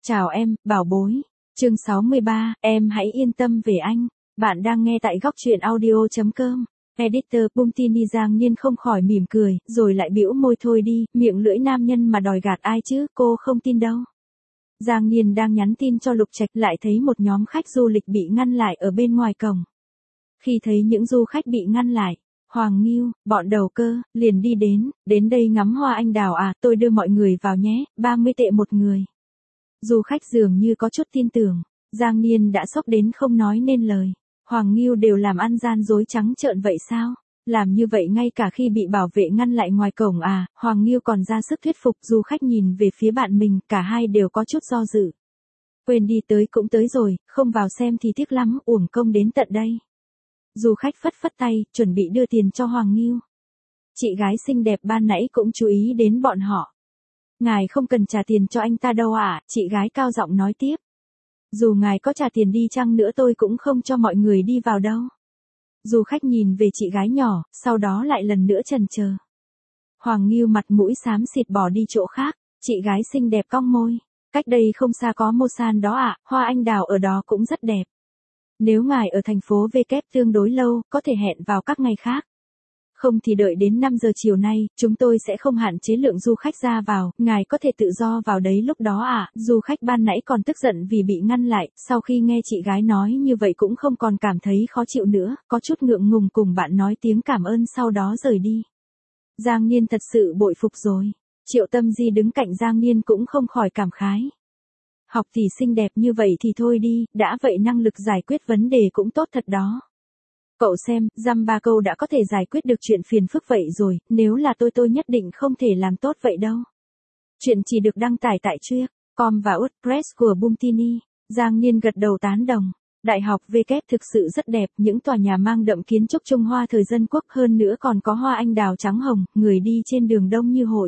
Chào em, bảo bối. Chương 63, em hãy yên tâm về anh. Bạn đang nghe tại góc truyện audio.com. Editor Bumtini Giang Niên không khỏi mỉm cười, rồi lại bĩu môi thôi đi, miệng lưỡi nam nhân mà đòi gạt ai chứ, cô không tin đâu. Giang Niên đang nhắn tin cho Lục Trạch lại thấy một nhóm khách du lịch bị ngăn lại ở bên ngoài cổng. Khi thấy những du khách bị ngăn lại, Hoàng Nghiêu, bọn đầu cơ, liền đi đến đây ngắm hoa anh đào à, tôi đưa mọi người vào nhé, 30 tệ một người. Du khách dường như có chút tin tưởng, Giang Niên đã sốc đến không nói nên lời. Hoàng Nghiêu đều làm ăn gian dối trắng trợn vậy sao? Làm như vậy ngay cả khi bị bảo vệ ngăn lại ngoài cổng à, Hoàng Nghiêu còn ra sức thuyết phục du khách nhìn về phía bạn mình, cả hai đều có chút do dự. Quên đi, tới cũng tới rồi, không vào xem thì tiếc lắm, uổng công đến tận đây. Du khách phất phất tay, chuẩn bị đưa tiền cho Hoàng Nghiêu. Chị gái xinh đẹp ban nãy cũng chú ý đến bọn họ. Ngài không cần trả tiền cho anh ta đâu ạ, chị gái cao giọng nói tiếp. Dù ngài có trả tiền đi chăng nữa tôi cũng không cho mọi người đi vào đâu. Du khách nhìn về chị gái nhỏ, sau đó lại lần nữa chần chờ. Hoàng Nghiêu mặt mũi xám xịt bỏ đi chỗ khác, chị gái xinh đẹp cong môi. Cách đây không xa có Mosan đó ạ, hoa anh đào ở đó cũng rất đẹp. Nếu ngài ở thành phố V kép tương đối lâu, có thể hẹn vào các ngày khác. Không thì đợi đến 5 giờ chiều nay, chúng tôi sẽ không hạn chế lượng du khách ra vào, ngài có thể tự do vào đấy lúc đó ạ. Du khách ban nãy còn tức giận vì bị ngăn lại, sau khi nghe chị gái nói như vậy cũng không còn cảm thấy khó chịu nữa, có chút ngượng ngùng cùng bạn nói tiếng cảm ơn sau đó rời đi. Giang Niên thật sự bội phục rồi. Triệu Tâm Di đứng cạnh Giang Niên cũng không khỏi cảm khái. Học tỷ xinh đẹp như vậy thì thôi đi, đã vậy năng lực giải quyết vấn đề cũng tốt thật đó. Cậu xem, dăm ba câu đã có thể giải quyết được chuyện phiền phức vậy rồi, nếu là tôi nhất định không thể làm tốt vậy đâu. Chuyện chỉ được đăng tải tại Truyện.com và WordPress của Bumtini. Giang Niên gật đầu tán đồng. Đại học V kép thực sự rất đẹp, những tòa nhà mang đậm kiến trúc Trung Hoa thời dân quốc, hơn nữa còn có hoa anh đào trắng hồng, người đi trên đường đông như hội.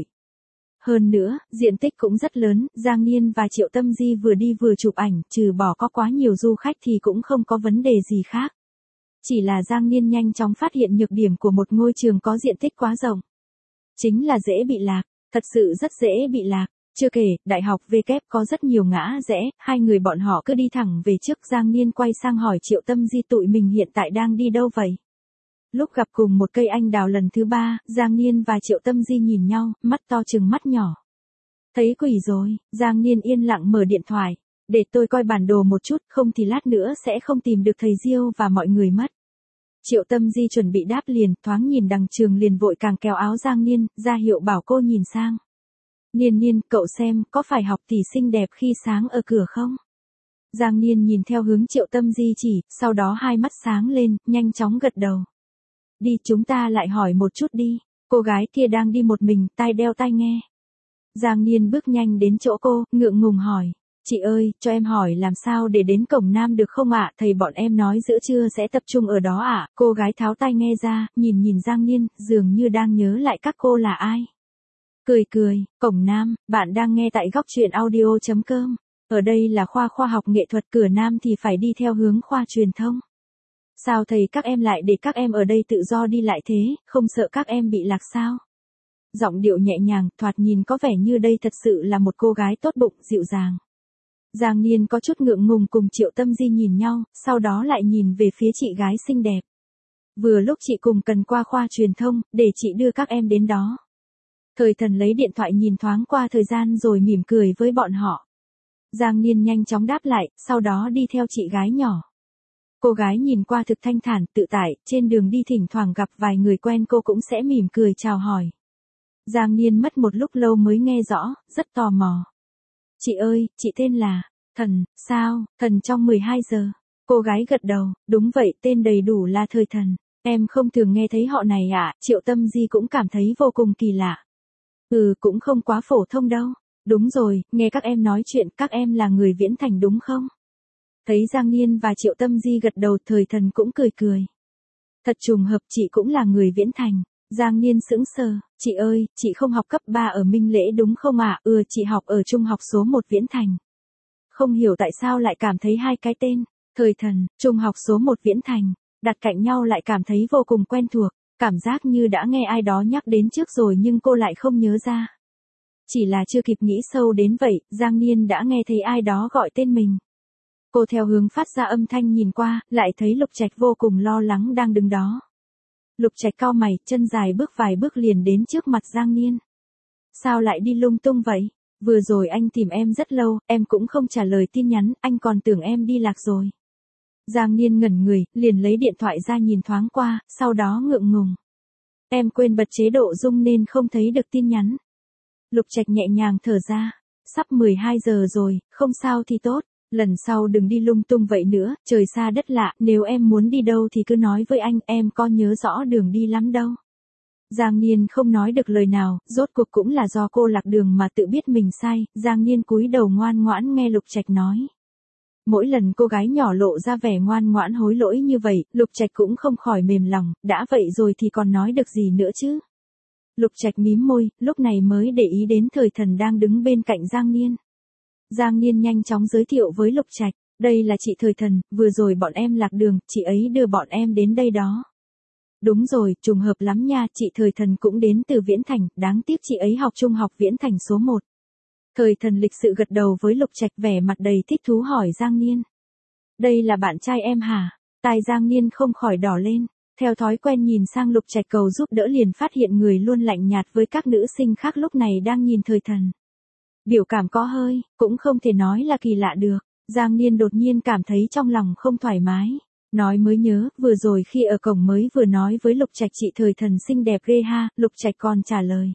Hơn nữa, diện tích cũng rất lớn, Giang Niên và Triệu Tâm Di vừa đi vừa chụp ảnh, trừ bỏ có quá nhiều du khách thì cũng không có vấn đề gì khác. Chỉ là Giang Niên nhanh chóng phát hiện nhược điểm của một ngôi trường có diện tích quá rộng. Chính là dễ bị lạc, thật sự rất dễ bị lạc. Chưa kể, đại học V kép có rất nhiều ngã rẽ, hai người bọn họ cứ đi thẳng về trước. Giang Niên quay sang hỏi Triệu Tâm Di tụi mình hiện tại đang đi đâu vậy? Lúc gặp cùng một cây anh đào lần thứ 3, Giang Niên và Triệu Tâm Di nhìn nhau, mắt to chừng mắt nhỏ. Thấy quỷ rồi, Giang Niên yên lặng mở điện thoại. Để tôi coi bản đồ một chút, không thì lát nữa sẽ không tìm được thầy Diêu và mọi người mất. Triệu Tâm Di chuẩn bị đáp liền, thoáng nhìn đằng trường liền vội càng kéo áo Giang Niên, ra hiệu bảo cô nhìn sang. Niên, cậu xem, có phải học tỷ xinh đẹp khi sáng ở cửa không? Giang Niên nhìn theo hướng Triệu Tâm Di chỉ, sau đó hai mắt sáng lên, nhanh chóng gật đầu. Đi, chúng ta lại hỏi một chút đi. Cô gái kia đang đi một mình, tai đeo tai nghe. Giang Niên bước nhanh đến chỗ cô, ngượng ngùng hỏi. Chị ơi, cho em hỏi làm sao để đến cổng Nam được không ạ? Thầy bọn em nói giữa trưa sẽ tập trung ở đó ạ. Cô gái tháo tai nghe ra, nhìn Giang Niên, dường như đang nhớ lại các cô là ai. Cười, cổng Nam, bạn đang nghe tại góc truyện audio.com. Ở đây là khoa khoa học nghệ thuật, cửa Nam thì phải đi theo hướng khoa truyền thông. Sao thầy các em lại để các em ở đây tự do đi lại thế, không sợ các em bị lạc sao? Giọng điệu nhẹ nhàng, thoạt nhìn có vẻ như đây thật sự là một cô gái tốt bụng, dịu dàng. Giang Niên có chút ngượng ngùng cùng Triệu Tâm Di nhìn nhau, sau đó lại nhìn về phía chị gái xinh đẹp. Vừa lúc chị cùng cần qua khoa truyền thông, để chị đưa các em đến đó. Thời Thần lấy điện thoại nhìn thoáng qua thời gian rồi mỉm cười với bọn họ. Giang Niên nhanh chóng đáp lại, sau đó đi theo chị gái nhỏ. Cô gái nhìn qua thực thanh thản, tự tại, trên đường đi thỉnh thoảng gặp vài người quen cô cũng sẽ mỉm cười chào hỏi. Giang Niên mất một lúc lâu mới nghe rõ, rất tò mò. Chị ơi, chị tên là Thần, sao? Thần trong 12 giờ. Cô gái gật đầu, đúng vậy, tên đầy đủ là Thời Thần. Em không thường nghe thấy họ này ạ. Triệu Tâm Di cũng cảm thấy vô cùng kỳ lạ. Cũng không quá phổ thông đâu. Đúng rồi, nghe các em nói chuyện, các em là người Viễn Thành đúng không? Thấy Giang Niên và Triệu Tâm Di gật đầu, Thời Thần cũng cười. Thật trùng hợp, chị cũng là người Viễn Thành. Giang Niên sững sờ, chị ơi, chị không học cấp 3 ở Minh Lễ đúng không ạ? Chị học ở trung học số 1 Viễn Thành. Không hiểu tại sao lại cảm thấy hai cái tên, Thời Thần, trung học số 1 Viễn Thành, đặt cạnh nhau lại cảm thấy vô cùng quen thuộc, cảm giác như đã nghe ai đó nhắc đến trước rồi nhưng cô lại không nhớ ra. Chỉ là chưa kịp nghĩ sâu đến vậy, Giang Niên đã nghe thấy ai đó gọi tên mình. Cô theo hướng phát ra âm thanh nhìn qua, lại thấy Lục Trạch vô cùng lo lắng đang đứng đó. Lục Trạch cau mày, chân dài bước vài bước liền đến trước mặt Giang Niên. Sao lại đi lung tung vậy? Vừa rồi anh tìm em rất lâu, em cũng không trả lời tin nhắn, anh còn tưởng em đi lạc rồi. Giang Niên ngẩn người, liền lấy điện thoại ra nhìn thoáng qua, sau đó ngượng ngùng. Em quên bật chế độ rung nên không thấy được tin nhắn. Lục Trạch nhẹ nhàng thở ra. Sắp 12 giờ rồi, không sao thì tốt. Lần sau đừng đi lung tung vậy nữa, trời xa đất lạ, nếu em muốn đi đâu thì cứ nói với anh, em có nhớ rõ đường đi lắm đâu. Giang Niên không nói được lời nào, rốt cuộc cũng là do cô lạc đường mà tự biết mình sai, Giang Niên cúi đầu ngoan ngoãn nghe Lục Trạch nói. Mỗi lần cô gái nhỏ lộ ra vẻ ngoan ngoãn hối lỗi như vậy, Lục Trạch cũng không khỏi mềm lòng, đã vậy rồi thì còn nói được gì nữa chứ. Lục Trạch mím môi, lúc này mới để ý đến Thời Thần đang đứng bên cạnh Giang Niên. Giang Niên nhanh chóng giới thiệu với Lục Trạch, đây là chị Thời Thần, vừa rồi bọn em lạc đường, chị ấy đưa bọn em đến đây đó. Đúng rồi, trùng hợp lắm nha, chị Thời Thần cũng đến từ Viễn Thành, đáng tiếc chị ấy học trung học Viễn Thành số 1. Thời Thần lịch sự gật đầu với Lục Trạch, vẻ mặt đầy thích thú hỏi Giang Niên. Đây là bạn trai em hả? Tai Giang Niên không khỏi đỏ lên, theo thói quen nhìn sang Lục Trạch cầu giúp đỡ liền phát hiện người luôn lạnh nhạt với các nữ sinh khác lúc này đang nhìn Thời Thần. Biểu cảm có hơi, cũng không thể nói là kỳ lạ được, Giang Niên đột nhiên cảm thấy trong lòng không thoải mái. Nói mới nhớ, vừa rồi khi ở cổng mới vừa nói với Lục Trạch chị Thời Thần xinh đẹp ghê ha, Lục Trạch còn trả lời.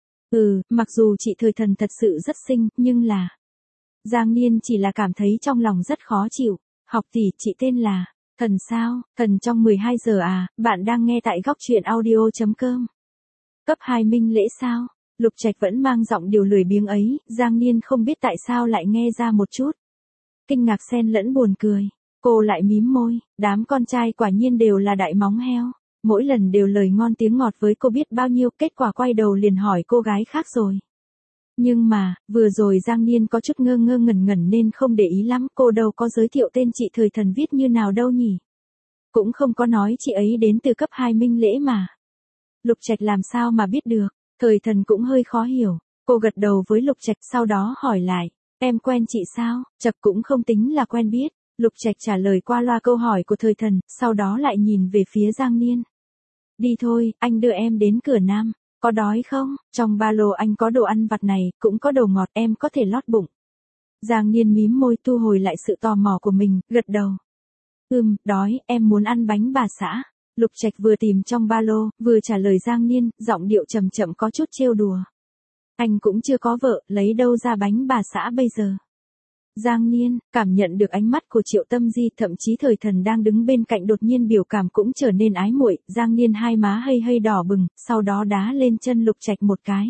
Mặc dù chị Thời Thần thật sự rất xinh, nhưng là... Giang Niên chỉ là cảm thấy trong lòng rất khó chịu. Học tỷ, chị tên là... Thần sao? Thần trong 12 giờ à? Bạn đang nghe tại góc truyện audio.com. Cấp 2 minh lễ sao? Lục Trạch vẫn mang giọng điều lười biếng ấy, Giang Niên không biết tại sao lại nghe ra một chút kinh ngạc xen lẫn buồn cười. Cô lại mím môi, đám con trai quả nhiên đều là đại móng heo. Mỗi lần đều lời ngon tiếng ngọt với cô biết bao nhiêu, kết quả quay đầu liền hỏi cô gái khác rồi. Nhưng mà, vừa rồi Giang Niên có chút ngơ ngơ ngẩn ngẩn nên không để ý lắm, cô đâu có giới thiệu tên chị Thời Thần viết như nào đâu nhỉ. Cũng không có nói chị ấy đến từ cấp 2 minh lễ mà. Lục Trạch làm sao mà biết được, Thời Thần cũng hơi khó hiểu. Cô gật đầu với Lục Trạch sau đó hỏi lại, em quen chị sao? Chật cũng không tính là quen biết. Lục Trạch trả lời qua loa câu hỏi của Thời Thần, sau đó lại nhìn về phía Giang Niên. Đi thôi, anh đưa em đến cửa Nam. Có đói không? Trong ba lô anh có đồ ăn vặt này, cũng có đồ ngọt, em có thể lót bụng. Giang Niên mím môi thu hồi lại sự tò mò của mình, gật đầu. Đói, em muốn ăn bánh bà xã. Lục Trạch vừa tìm trong ba lô, vừa trả lời Giang Niên, giọng điệu chậm chậm có chút trêu đùa. Anh cũng chưa có vợ, lấy đâu ra bánh bà xã bây giờ. Giang Niên, cảm nhận được ánh mắt của Triệu Tâm Di, thậm chí Thời Thần đang đứng bên cạnh đột nhiên biểu cảm cũng trở nên ái muội, Giang Niên hai má hơi đỏ bừng, sau đó đá lên chân Lục Trạch một cái.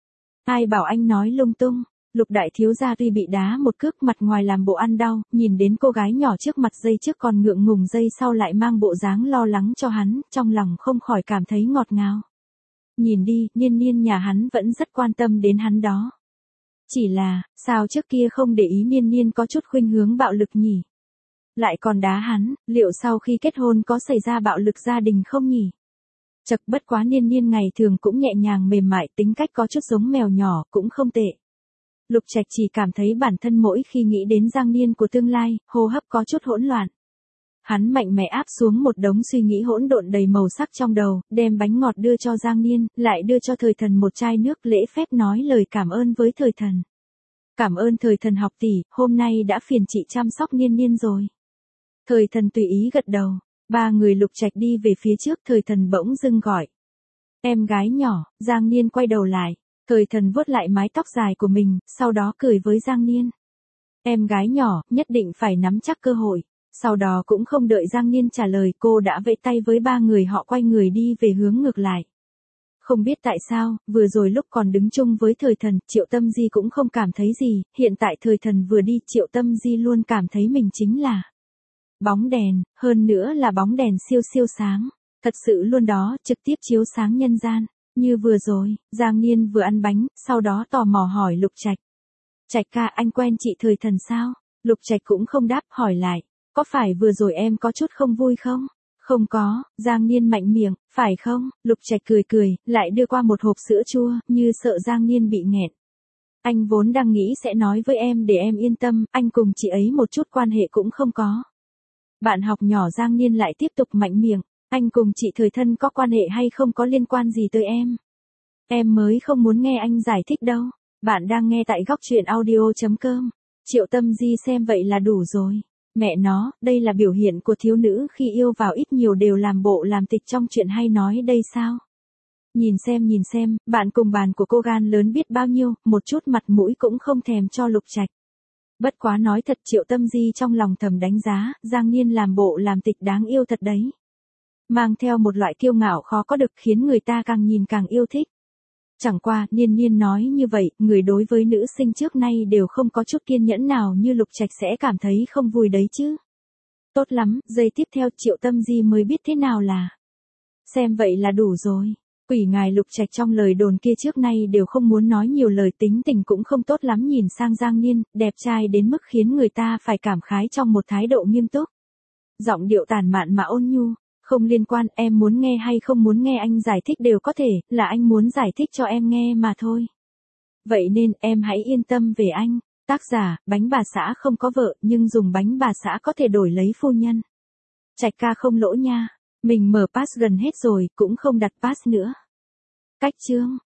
Ai bảo anh nói lung tung, Lục đại thiếu gia tuy bị đá một cước mặt ngoài làm bộ ăn đau, nhìn đến cô gái nhỏ trước mặt giây trước còn ngượng ngùng giây sau lại mang bộ dáng lo lắng cho hắn, trong lòng không khỏi cảm thấy ngọt ngào. Nhìn đi, Niên Niên nhà hắn vẫn rất quan tâm đến hắn đó. Chỉ là, sao trước kia không để ý Niên Niên có chút khuynh hướng bạo lực nhỉ? Lại còn đá hắn, liệu sau khi kết hôn có xảy ra bạo lực gia đình không nhỉ? Chật, bất quá Niên Niên ngày thường cũng nhẹ nhàng mềm mại, tính cách có chút giống mèo nhỏ, cũng không tệ. Lục Trạch chỉ cảm thấy bản thân mỗi khi nghĩ đến Giang Niên của tương lai, hô hấp có chút hỗn loạn. Hắn mạnh mẽ áp xuống một đống suy nghĩ hỗn độn đầy màu sắc trong đầu, đem bánh ngọt đưa cho Giang Niên, lại đưa cho Thời Thần một chai nước, lễ phép nói lời cảm ơn với Thời Thần. Cảm ơn Thời Thần học tỷ, hôm nay đã phiền chị chăm sóc Niên Niên rồi. Thời Thần tùy ý gật đầu, ba người Lục Trạch đi về phía trước, Thời Thần bỗng dưng gọi. Em gái nhỏ, Giang Niên quay đầu lại, Thời Thần vuốt lại mái tóc dài của mình, sau đó cười với Giang Niên. Em gái nhỏ, nhất định phải nắm chắc cơ hội. Sau đó cũng không đợi Giang Niên trả lời, cô đã vẫy tay với ba người họ quay người đi về hướng ngược lại. Không biết tại sao, vừa rồi lúc còn đứng chung với Thời Thần, Triệu Tâm Di cũng không cảm thấy gì, hiện tại Thời Thần vừa đi, Triệu Tâm Di luôn cảm thấy mình chính là bóng đèn, hơn nữa là bóng đèn siêu siêu sáng, thật sự luôn đó, trực tiếp chiếu sáng nhân gian. Như vừa rồi, Giang Niên vừa ăn bánh, sau đó tò mò hỏi Lục Trạch. Trạch ca, anh quen chị Thời Thần sao? Lục Trạch cũng không đáp, hỏi lại. Có phải vừa rồi em có chút không vui không? Không có, Giang Niên mạnh miệng, phải không? Lục Trạch cười cười, lại đưa qua một hộp sữa chua, như sợ Giang Niên bị nghẹn. Anh vốn đang nghĩ sẽ nói với em để em yên tâm, anh cùng chị ấy một chút quan hệ cũng không có. Bạn học nhỏ Giang Niên lại tiếp tục mạnh miệng, anh cùng chị thời thân có quan hệ hay không có liên quan gì tới em. Em mới không muốn nghe anh giải thích đâu. Bạn đang nghe tại góc truyện audio.com. Triệu Tâm Di xem vậy là đủ rồi. Mẹ nó, đây là biểu hiện của thiếu nữ khi yêu vào ít nhiều đều làm bộ làm tịch trong chuyện hay nói đây sao? Nhìn xem, bạn cùng bàn của cô gan lớn biết bao nhiêu, một chút mặt mũi cũng không thèm cho Lục Trạch. Bất quá nói thật Triệu Tâm Di trong lòng thầm đánh giá, Giang Niên làm bộ làm tịch đáng yêu thật đấy. Mang theo một loại kiêu ngạo khó có được khiến người ta càng nhìn càng yêu thích. Chẳng qua, Niên nói như vậy, người đối với nữ sinh trước nay đều không có chút kiên nhẫn nào như Lục Trạch sẽ cảm thấy không vui đấy chứ. Tốt lắm, giây tiếp theo Triệu Tâm Di mới biết thế nào là. Xem vậy là đủ rồi. Quỷ ngài Lục Trạch trong lời đồn kia trước nay đều không muốn nói nhiều lời, tính tình cũng không tốt lắm, nhìn sang Giang Niên, đẹp trai đến mức khiến người ta phải cảm khái trong một thái độ nghiêm túc. Giọng điệu tản mạn mà ôn nhu, không liên quan, em muốn nghe hay không muốn nghe anh giải thích đều có thể, là anh muốn giải thích cho em nghe mà thôi. Vậy nên em hãy yên tâm về anh. Tác giả, bánh bà xã không có vợ nhưng dùng bánh bà xã có thể đổi lấy phu nhân. Trạch ca không lỗ nha. Mình mở pass gần hết rồi, cũng không đặt pass nữa. Cách chương